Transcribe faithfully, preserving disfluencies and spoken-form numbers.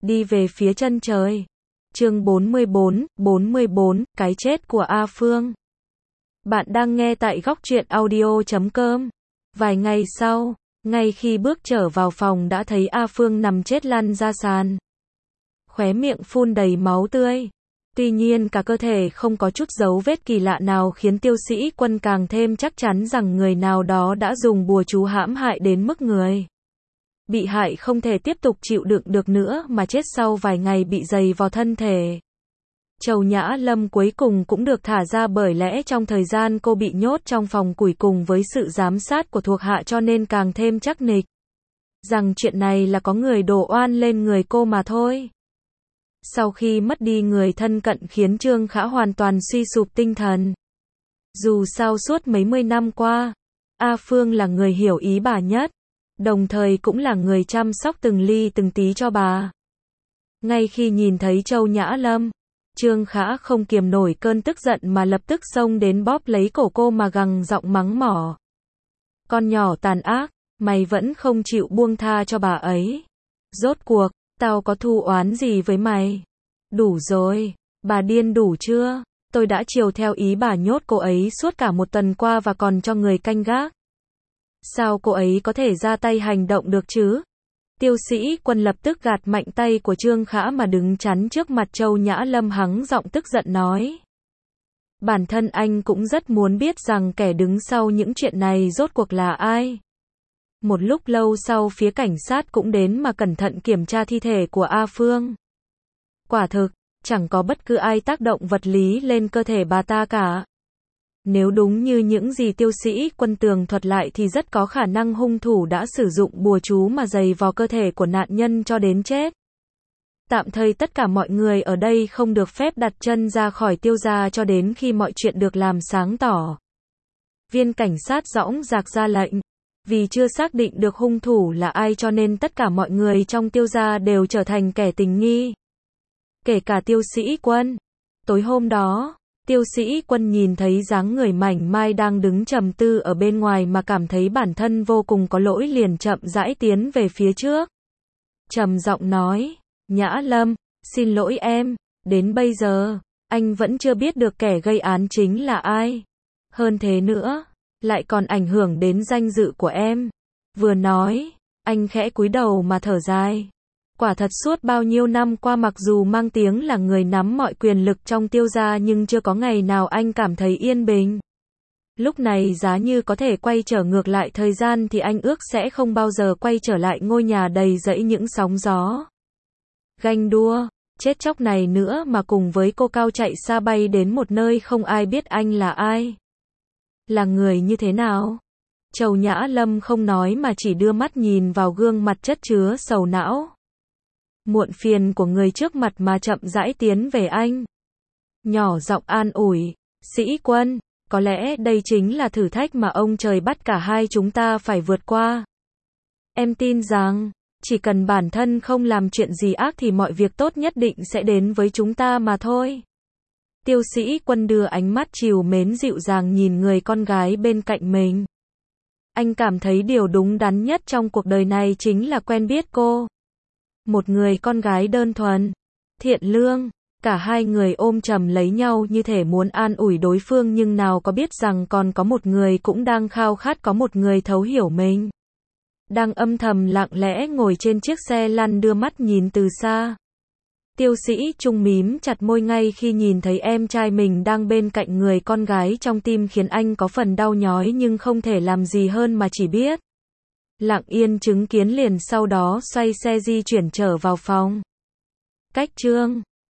đi về phía chân trời. Chương bốn mươi bốn, bốn mươi bốn, cái chết của A Phương. Bạn đang nghe tại góc truyện audio chấm com. Vài ngày sau, ngay khi bước trở vào phòng đã thấy A Phương nằm chết lăn ra sàn. Khóe miệng phun đầy máu tươi. Tuy nhiên cả cơ thể không có chút dấu vết kỳ lạ nào khiến Tiêu Sĩ Quân càng thêm chắc chắn rằng người nào đó đã dùng bùa chú hãm hại đến mức người bị hại không thể tiếp tục chịu đựng được nữa mà chết sau vài ngày bị dày vò thân thể. Trầu Nhã Lâm cuối cùng cũng được thả ra bởi lẽ trong thời gian cô bị nhốt trong phòng củi cùng với sự giám sát của thuộc hạ cho nên càng thêm chắc nịch rằng chuyện này là có người đổ oan lên người cô mà thôi. Sau khi mất đi người thân cận khiến Trương Khả hoàn toàn suy sụp tinh thần. Dù sao suốt mấy mươi năm qua, A Phương là người hiểu ý bà nhất, đồng thời cũng là người chăm sóc từng ly từng tí cho bà. Ngay khi nhìn thấy Trầu Nhã Lâm, Trương Khả không kiềm nổi cơn tức giận mà lập tức xông đến bóp lấy cổ cô mà gằn giọng mắng mỏ. Con nhỏ tàn ác, mày vẫn không chịu buông tha cho bà ấy. Rốt cuộc, tao có thù oán gì với mày? Đủ rồi, bà điên đủ chưa? Tôi đã chiều theo ý bà nhốt cô ấy suốt cả một tuần qua và còn cho người canh gác. Sao cô ấy có thể ra tay hành động được chứ? Tiêu Sĩ Quân lập tức gạt mạnh tay của Trương Khả mà đứng chắn trước mặt Trầu Nhã Lâm, hắng giọng tức giận nói. Bản thân anh cũng rất muốn biết rằng kẻ đứng sau những chuyện này rốt cuộc là ai. Một lúc lâu sau phía cảnh sát cũng đến mà cẩn thận kiểm tra thi thể của A Phương. Quả thực, chẳng có bất cứ ai tác động vật lý lên cơ thể bà ta cả. Nếu đúng như những gì Tiêu Sĩ Quân tường thuật lại thì rất có khả năng hung thủ đã sử dụng bùa chú mà giày vò cơ thể của nạn nhân cho đến chết. Tạm thời tất cả mọi người ở đây không được phép đặt chân ra khỏi Tiêu gia cho đến khi mọi chuyện được làm sáng tỏ. Viên cảnh sát dõng dạc ra lệnh. Vì chưa xác định được hung thủ là ai cho nên tất cả mọi người trong Tiêu gia đều trở thành kẻ tình nghi. Kể cả Tiêu Sĩ Quân. Tối hôm đó, Tiêu Sĩ Quân nhìn thấy dáng người mảnh mai đang đứng trầm tư ở bên ngoài mà cảm thấy bản thân vô cùng có lỗi liền chậm rãi tiến về phía trước. Trầm giọng nói, Nhã Lâm, xin lỗi em, đến bây giờ, anh vẫn chưa biết được kẻ gây án chính là ai. Hơn thế nữa, lại còn ảnh hưởng đến danh dự của em. Vừa nói, anh khẽ cúi đầu mà thở dài. Quả thật suốt bao nhiêu năm qua mặc dù mang tiếng là người nắm mọi quyền lực trong Tiêu gia nhưng chưa có ngày nào anh cảm thấy yên bình. Lúc này giá như có thể quay trở ngược lại thời gian thì anh ước sẽ không bao giờ quay trở lại ngôi nhà đầy rẫy những sóng gió ganh đua, chết chóc này nữa mà cùng với cô cao chạy xa bay đến một nơi không ai biết anh là ai. Là người như thế nào? Trầu Nhã Lâm không nói mà chỉ đưa mắt nhìn vào gương mặt chất chứa sầu não muộn phiền của người trước mặt mà chậm rãi tiến về anh. Nhỏ giọng an ủi, Sĩ Quân, có lẽ đây chính là thử thách mà ông trời bắt cả hai chúng ta phải vượt qua. Em tin rằng, chỉ cần bản thân không làm chuyện gì ác thì mọi việc tốt nhất định sẽ đến với chúng ta mà thôi. Tiêu Sĩ Quân đưa ánh mắt trìu mến dịu dàng nhìn người con gái bên cạnh mình. Anh cảm thấy điều đúng đắn nhất trong cuộc đời này chính là quen biết cô. Một người con gái đơn thuần, thiện lương, cả hai người ôm chầm lấy nhau như thể muốn an ủi đối phương nhưng nào có biết rằng còn có một người cũng đang khao khát có một người thấu hiểu mình. Đang âm thầm lặng lẽ ngồi trên chiếc xe lăn đưa mắt nhìn từ xa. Tiêu Sĩ Trung mím chặt môi ngay khi nhìn thấy em trai mình đang bên cạnh người con gái trong tim khiến anh có phần đau nhói nhưng không thể làm gì hơn mà chỉ biết lặng yên chứng kiến liền sau đó xoay xe di chuyển trở vào phòng. Cách Trương